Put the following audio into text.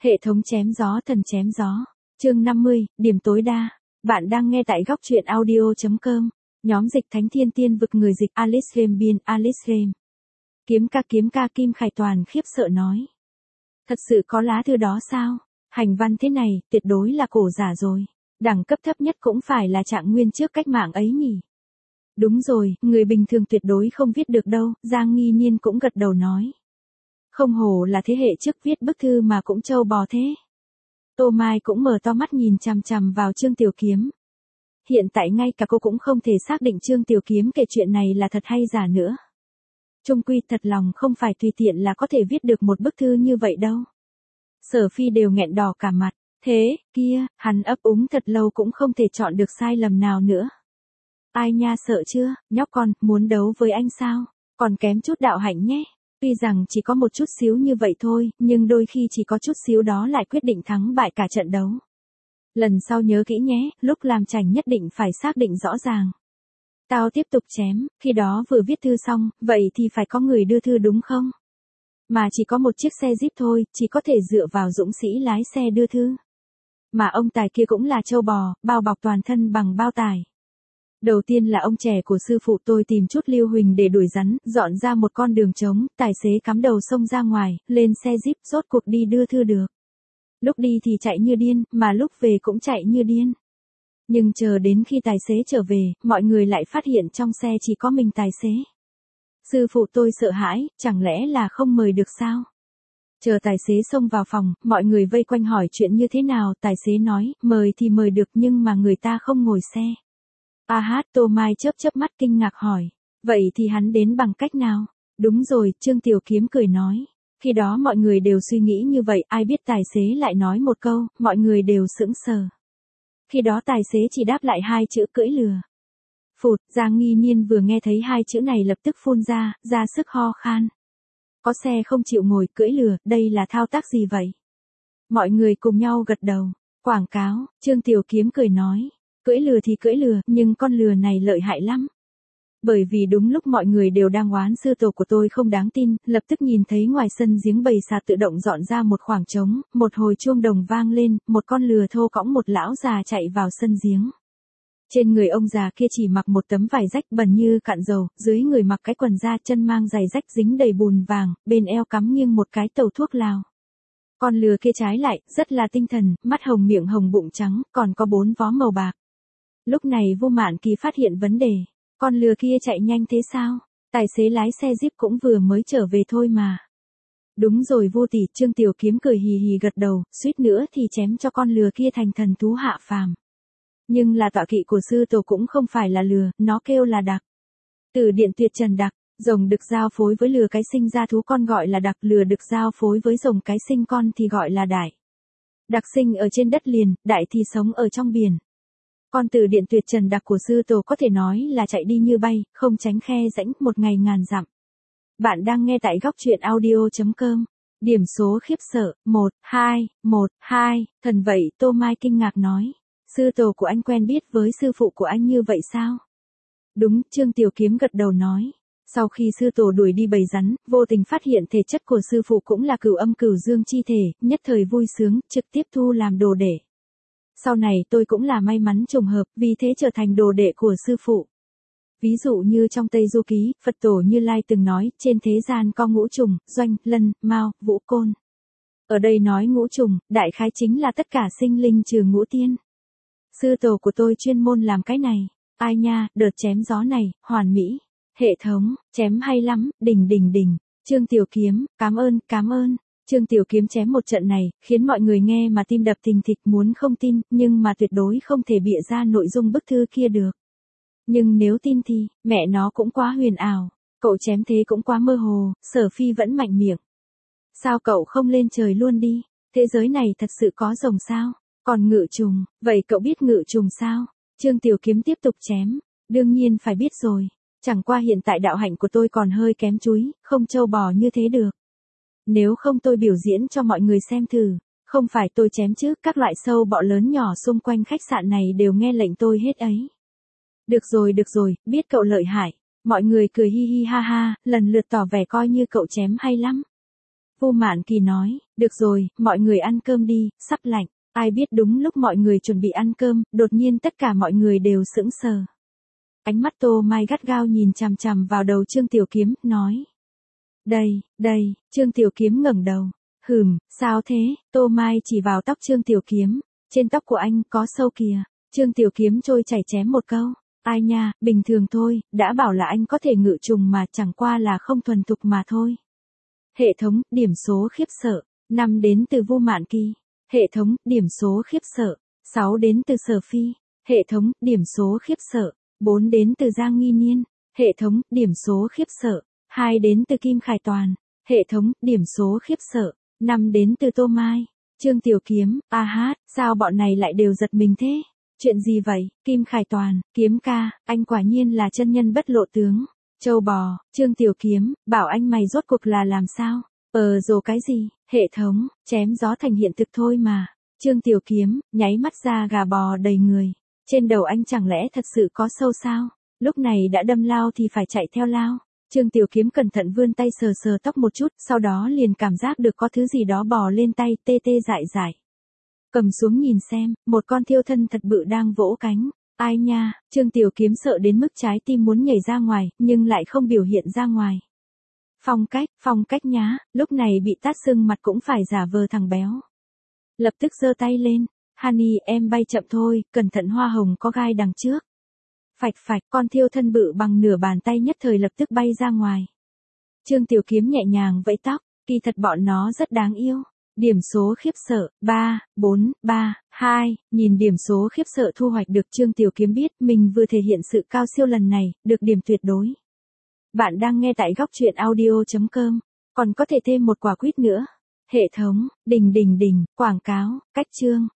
Hệ thống chém gió thần chém gió. Chương 50, điểm tối đa. Bạn đang nghe tại góc truyện audio.com. Nhóm dịch Thánh Thiên Tiên vực người dịch Alice Game biên Alice Game. Kiếm ca Kim Khải Toàn khiếp sợ nói. Thật sự có lá thư đó sao? Hành văn thế này, tuyệt đối là cổ giả rồi. Đẳng cấp thấp nhất cũng phải là trạng nguyên trước cách mạng ấy nhỉ? Đúng rồi, người bình thường tuyệt đối không viết được đâu, Giang Nghi Niên cũng gật đầu nói. Không hổ là thế hệ trước viết bức thư mà cũng trâu bò thế. Tô Mai cũng mở to mắt nhìn chằm chằm vào Trương Tiểu Kiếm. Hiện tại ngay cả cô cũng không thể xác định Trương Tiểu Kiếm kể chuyện này là thật hay giả nữa. Chung quy thật lòng không phải tùy tiện là có thể viết được một bức thư như vậy đâu. Sở Phi đều nghẹn đỏ cả mặt, thế, kia, hắn ấp úng thật lâu cũng không thể chọn được sai lầm nào nữa. Ai nha sợ chưa, nhóc con, muốn đấu với anh sao, còn kém chút đạo hạnh nhé. Tuy rằng chỉ có một chút xíu như vậy thôi, nhưng đôi khi chỉ có chút xíu đó lại quyết định thắng bại cả trận đấu. Lần sau nhớ kỹ nhé, lúc làm chảnh nhất định phải xác định rõ ràng. Tao tiếp tục chém, khi đó vừa viết thư xong, vậy thì phải có người đưa thư đúng không? Mà chỉ có một chiếc xe Jeep thôi, chỉ có thể dựa vào dũng sĩ lái xe đưa thư. Mà ông tài kia cũng là trâu bò, bao bọc toàn thân bằng bao tải. Đầu tiên là ông trẻ của sư phụ tôi tìm chút lưu huỳnh để đuổi rắn, dọn ra một con đường trống, tài xế cắm đầu xông ra ngoài, lên xe Jeep rốt cuộc đi đưa thư được. Lúc đi thì chạy như điên, mà lúc về cũng chạy như điên. Nhưng chờ đến khi tài xế trở về, mọi người lại phát hiện trong xe chỉ có mình tài xế. Sư phụ tôi sợ hãi, chẳng lẽ là không mời được sao? Chờ tài xế xông vào phòng, mọi người vây quanh hỏi chuyện như thế nào, tài xế nói, mời thì mời được nhưng mà người ta không ngồi xe. Tô Mai chớp mắt kinh ngạc hỏi, vậy thì hắn đến bằng cách nào? Đúng rồi, Trương Tiểu Kiếm cười nói. Khi đó mọi người đều suy nghĩ như vậy, ai biết tài xế lại nói một câu, mọi người đều sững sờ. Khi đó tài xế chỉ đáp lại hai chữ cưỡi lừa. Phụt, Giang Nghi Niên vừa nghe thấy hai chữ này lập tức phun ra sức ho khan. Có xe không chịu ngồi cưỡi lừa, đây là thao tác gì vậy? Mọi người cùng nhau gật đầu. Quảng cáo, Trương Tiểu Kiếm cười nói. Cưỡi lừa thì cưỡi lừa, nhưng con lừa này lợi hại lắm. Bởi vì đúng lúc mọi người đều đang oán sư tổ của tôi không đáng tin, lập tức nhìn thấy ngoài sân giếng bầy sà tự động dọn ra một khoảng trống, một hồi chuông đồng vang lên, một con lừa thô cõng một lão già chạy vào sân giếng. Trên người ông già kia chỉ mặc một tấm vải rách bẩn như cạn dầu, dưới người mặc cái quần da chân mang giày rách dính đầy bùn vàng, bên eo cắm nghiêng một cái tàu thuốc lào. Con lừa kia trái lại, rất là tinh thần, mắt hồng miệng hồng bụng trắng, còn có 4 vó màu bạc. Lúc này Vô Mạn Kỳ phát hiện vấn đề. Con lừa kia chạy nhanh thế sao? Tài xế lái xe Jeep cũng vừa mới trở về thôi mà. Đúng rồi Vô tỷ, Trương Tiểu Kiếm cười hì hì gật đầu, suýt nữa thì chém cho con lừa kia thành thần thú hạ phàm. Nhưng là tọa kỵ của sư tổ cũng không phải là lừa, nó kêu là đặc. Từ điển tuyệt trần đặc, rồng được giao phối với lừa cái sinh ra thú con gọi là đặc, lừa được giao phối với rồng cái sinh con thì gọi là đại. Đặc sinh ở trên đất liền, đại thì sống ở trong biển. Con từ điển tuyệt trần đặc của sư tổ có thể nói là chạy đi như bay, không tránh khe rãnh, một ngày ngàn dặm. Bạn đang nghe tại góc truyện audio.com. Điểm số khiếp sợ, 1, 2, thần vậy, Tô Mai kinh ngạc nói. Sư tổ của anh quen biết với sư phụ của anh như vậy sao? Đúng, Trương Tiểu Kiếm gật đầu nói. Sau khi sư tổ đuổi đi bầy rắn, vô tình phát hiện thể chất của sư phụ cũng là cửu âm cửu dương chi thể, nhất thời vui sướng, trực tiếp thu làm đồ đệ. Sau này tôi cũng là may mắn trùng hợp, vì thế trở thành đồ đệ của sư phụ. Ví dụ như trong Tây Du Ký, Phật tổ Như Lai từng nói, trên thế gian có ngũ trùng, doanh, lân, mao, vũ, côn. Ở đây nói ngũ trùng, đại khái chính là tất cả sinh linh trừ ngũ tiên. Sư tổ của tôi chuyên môn làm cái này. Ai nha, đợt chém gió này, hoàn mỹ. Hệ thống, chém hay lắm, đỉnh. Trương Tiểu Kiếm, cảm ơn. Trương Tiểu Kiếm chém một trận này, khiến mọi người nghe mà tim đập thình thịch muốn không tin, nhưng mà tuyệt đối không thể bịa ra nội dung bức thư kia được. Nhưng nếu tin thì, mẹ nó cũng quá huyền ảo, cậu chém thế cũng quá mơ hồ, Sở Phi vẫn mạnh miệng. Sao cậu không lên trời luôn đi, thế giới này thật sự có rồng sao, còn ngự trùng, vậy cậu biết ngự trùng sao? Trương Tiểu Kiếm tiếp tục chém, đương nhiên phải biết rồi, chẳng qua hiện tại đạo hạnh của tôi còn hơi kém chúi, không trâu bò như thế được. Nếu không tôi biểu diễn cho mọi người xem thử, không phải tôi chém chứ, các loại sâu bọ lớn nhỏ xung quanh khách sạn này đều nghe lệnh tôi hết ấy. Được rồi, biết cậu lợi hại, mọi người cười hi hi ha ha, lần lượt tỏ vẻ coi như cậu chém hay lắm. Vu Mạn Kỳ nói, được rồi, mọi người ăn cơm đi, sắp lạnh. Ai biết đúng lúc mọi người chuẩn bị ăn cơm, đột nhiên tất cả mọi người đều sững sờ. Ánh mắt Tô Mai gắt gao nhìn chằm chằm vào đầu Trương Tiểu Kiếm, nói. Đây, Trương Tiểu Kiếm ngẩng đầu. Sao thế? Tô Mai chỉ vào tóc Trương Tiểu Kiếm. Trên tóc của anh có sâu kìa. Trương Tiểu Kiếm trôi chảy chém một câu. Ai nha, bình thường thôi, đã bảo là anh có thể ngự trùng mà chẳng qua là không thuần thục mà thôi. Hệ thống, điểm số khiếp sợ. 5 đến từ Vu Mạn Kỳ. Hệ thống, điểm số khiếp sợ. 6 đến từ Sở Phi. Hệ thống, điểm số khiếp sợ. 4 đến từ Giang Nghi Niên. Hệ thống, điểm số khiếp sợ. 2 đến từ Kim Khải Toàn. Hệ thống, điểm số khiếp sợ. 5 đến từ Tô Mai. Trương Tiểu Kiếm, sao bọn này lại đều giật mình thế? Chuyện gì vậy? Kim Khải Toàn, Kiếm ca, anh quả nhiên là chân nhân bất lộ tướng. Châu bò, Trương Tiểu Kiếm, bảo anh mày rốt cuộc là làm sao? Rồi cái gì? Hệ thống, chém gió thành hiện thực thôi mà. Trương Tiểu Kiếm, nháy mắt ra gà bò đầy người. Trên đầu anh chẳng lẽ thật sự có sâu sao? Lúc này đã đâm lao thì phải chạy theo lao. Trương Tiểu Kiếm cẩn thận vươn tay sờ sờ tóc một chút, sau đó liền cảm giác được có thứ gì đó bò lên tay, tê tê dại dại. Cầm xuống nhìn xem, một con thiêu thân thật bự đang vỗ cánh. Ai nha, Trương Tiểu Kiếm sợ đến mức trái tim muốn nhảy ra ngoài, nhưng lại không biểu hiện ra ngoài. Phong cách nhá, lúc này bị tát sưng mặt cũng phải giả vờ thằng béo. Lập tức giơ tay lên, Honey em bay chậm thôi, cẩn thận hoa hồng có gai đằng trước. Phạch, con thiêu thân bự bằng nửa bàn tay nhất thời lập tức bay ra ngoài. Trương Tiểu Kiếm nhẹ nhàng vẫy tóc, kỳ thật bọn nó rất đáng yêu. Điểm số khiếp sợ, 3, 4, 3, 2, nhìn điểm số khiếp sợ thu hoạch được Trương Tiểu Kiếm biết mình vừa thể hiện sự cao siêu lần này, được điểm tuyệt đối. Bạn đang nghe tại góc truyện audio.com, còn có thể thêm một quả quýt nữa. Hệ thống, đình, quảng cáo, cách chương.